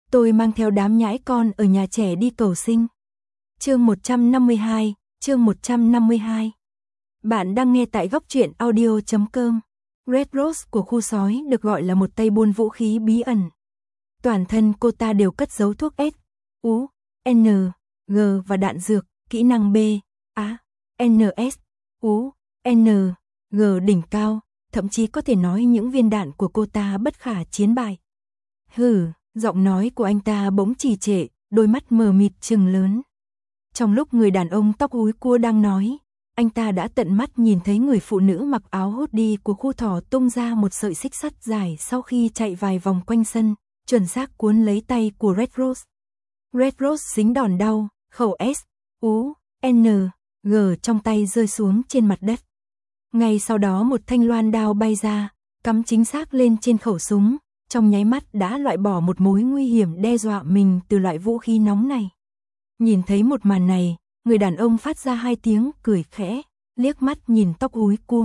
Tôi mang theo đám nhãi con ở nhà trẻ đi cầu sinh. Chương 152, chương 152. Bạn đang nghe tại góc truyện audio.com. Red Rose của khu sói được gọi là một tay buôn vũ khí bí ẩn. Toàn thân cô ta đều cất giấu thuốc S, U, N, G và đạn dược, kỹ năng B, A, N, S, U, N, G đỉnh cao, thậm chí có thể nói những viên đạn của cô ta bất khả chiến bại. Hừ, giọng nói của anh ta bỗng trì trệ, đôi mắt mờ mịt trừng lớn. Trong lúc người đàn ông tóc húi cua đang nói, anh ta đã tận mắt nhìn thấy người phụ nữ mặc áo hoodie của khu thỏ tung ra một sợi xích sắt dài sau khi chạy vài vòng quanh sân, chuẩn xác cuốn lấy tay của Red Rose. Red Rose dính đòn đau, khẩu S, U, N, G trong tay rơi xuống trên mặt đất. Ngay sau đó một thanh loan đao bay ra, cắm chính xác lên trên khẩu súng, trong nháy mắt đã loại bỏ một mối nguy hiểm đe dọa mình từ loại vũ khí nóng này. Nhìn thấy một màn này, người đàn ông phát ra hai tiếng cười khẽ, liếc mắt nhìn tóc húi cua.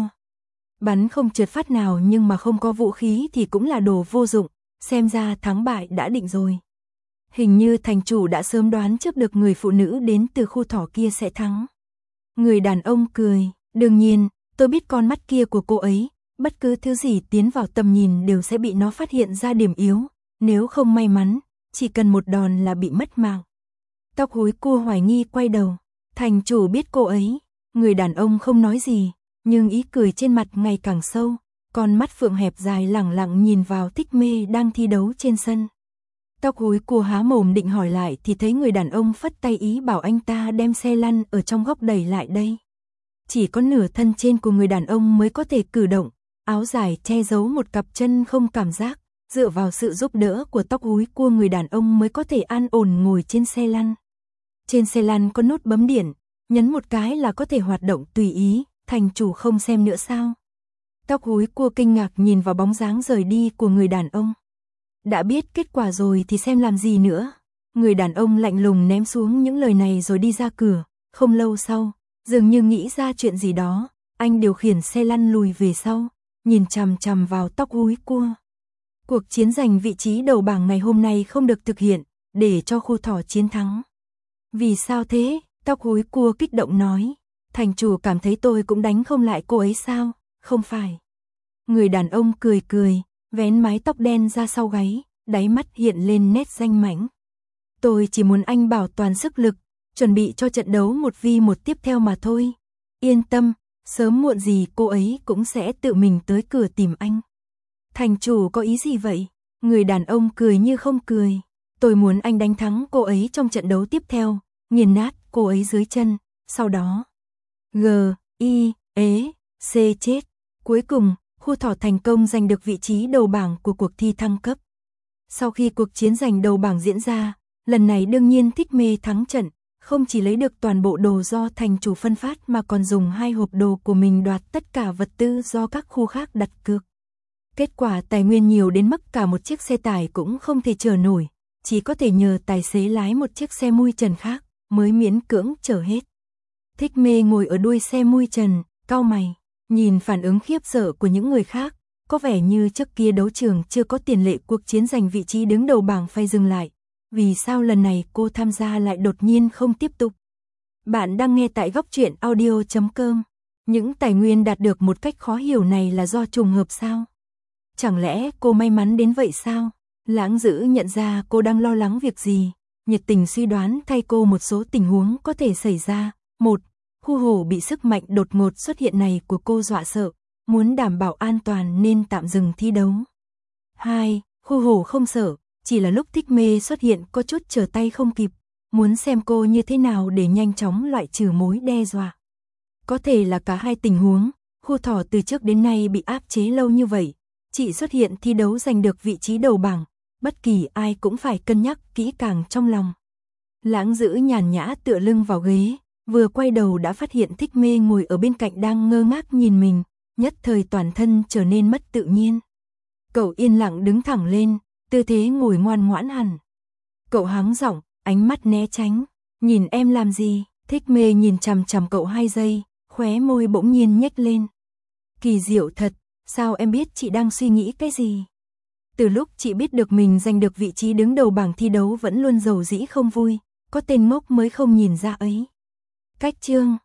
Bắn không trượt phát nào nhưng mà không có vũ khí thì cũng là đồ vô dụng, xem ra thắng bại đã định rồi. Hình như thành chủ đã sớm đoán trước được người phụ nữ đến từ khu thỏ kia sẽ thắng. Người đàn ông cười, đương nhiên, tôi biết con mắt kia của cô ấy, bất cứ thứ gì tiến vào tầm nhìn đều sẽ bị nó phát hiện ra điểm yếu, nếu không may mắn, chỉ cần một đòn là bị mất mạng. Tóc húi cua hoài nghi quay đầu, thành chủ biết cô ấy, người đàn ông không nói gì, nhưng ý cười trên mặt ngày càng sâu, con mắt phượng hẹp dài lẳng lặng nhìn vào Thích Mê đang thi đấu trên sân. Tóc húi cua há mồm định hỏi lại thì thấy người đàn ông phất tay ý bảo anh ta đem xe lăn ở trong góc đẩy lại đây. Chỉ có nửa thân trên của người đàn ông mới có thể cử động, áo dài che giấu một cặp chân không cảm giác, dựa vào sự giúp đỡ của tóc húi cua người đàn ông mới có thể an ổn ngồi trên xe lăn. Trên xe lăn có nút bấm điện, nhấn một cái là có thể hoạt động tùy ý, thành chủ không xem nữa sao? Tóc húi cua kinh ngạc nhìn vào bóng dáng rời đi của người đàn ông. Đã biết kết quả rồi thì xem làm gì nữa. Người đàn ông lạnh lùng ném xuống những lời này rồi đi ra cửa, không lâu sau, dường như nghĩ ra chuyện gì đó, anh điều khiển xe lăn lùi về sau, nhìn chằm chằm vào tóc húi cua. Cuộc chiến giành vị trí đầu bảng ngày hôm nay không được thực hiện, để cho khu thỏ chiến thắng. Vì sao thế? Tóc húi cua kích động nói. Thành chủ cảm thấy tôi cũng đánh không lại cô ấy sao? Không phải. Người đàn ông cười cười, vén mái tóc đen ra sau gáy, đáy mắt hiện lên nét danh mãnh. Tôi chỉ muốn anh bảo toàn sức lực, chuẩn bị cho trận đấu 1v1 tiếp theo mà thôi. Yên tâm, sớm muộn gì cô ấy cũng sẽ tự mình tới cửa tìm anh. Thành chủ có ý gì vậy? Người đàn ông cười như không cười. Tôi muốn anh đánh thắng cô ấy trong trận đấu tiếp theo, nghiền nát cô ấy dưới chân, sau đó G, I, ế, C chết. Cuối cùng, khu thỏ thành công giành được vị trí đầu bảng của cuộc thi thăng cấp. Sau khi cuộc chiến giành đầu bảng diễn ra, lần này đương nhiên Thích Mê thắng trận, không chỉ lấy được toàn bộ đồ do thành chủ phân phát mà còn dùng 2 hộp đồ của mình đoạt tất cả vật tư do các khu khác đặt cược. Kết quả tài nguyên nhiều đến mức cả một chiếc xe tải cũng không thể chở nổi, chỉ có thể nhờ tài xế lái một chiếc xe mui trần khác mới miễn cưỡng chở hết. Thích Mê ngồi ở đuôi xe mui trần, cau mày, nhìn phản ứng khiếp sợ của những người khác, có vẻ như trước kia đấu trường chưa có tiền lệ cuộc chiến giành vị trí đứng đầu bảng phải dừng lại. Vì sao lần này cô tham gia lại đột nhiên không tiếp tục? Bạn đang nghe tại góc truyện audio.com. Những tài nguyên đạt được một cách khó hiểu này là do trùng hợp sao? Chẳng lẽ cô may mắn đến vậy sao? Lãng Dữ nhận ra cô đang lo lắng việc gì, nhiệt tình suy đoán thay cô một số tình huống có thể xảy ra. 1. Khu hổ bị sức mạnh đột ngột xuất hiện này của cô dọa sợ, muốn đảm bảo an toàn nên tạm dừng thi đấu. 2. Khu hổ không sợ, chỉ là lúc Thích Mê xuất hiện có chút trở tay không kịp, muốn xem cô như thế nào để nhanh chóng loại trừ mối đe dọa. Có thể là cả hai tình huống, khu thỏ từ trước đến nay bị áp chế lâu như vậy, chỉ xuất hiện thi đấu giành được vị trí đầu bảng, bất kỳ ai cũng phải cân nhắc kỹ càng trong lòng. Lãng Dữ nhàn nhã tựa lưng vào ghế, vừa quay đầu đã phát hiện Thích Mê ngồi ở bên cạnh đang ngơ ngác nhìn mình, nhất thời toàn thân trở nên mất tự nhiên. Cậu yên lặng đứng thẳng lên, tư thế ngồi ngoan ngoãn hẳn. Cậu hắng giọng, ánh mắt né tránh, nhìn em làm gì? Thích Mê nhìn chằm chằm cậu 2 giây, khóe môi bỗng nhiên nhếch lên. Kỳ diệu thật, sao em biết chị đang suy nghĩ cái gì? Từ lúc chị biết được mình giành được vị trí đứng đầu bảng thi đấu vẫn luôn dầu dĩ không vui, có tên ngốc mới không nhìn ra ấy. Cách chương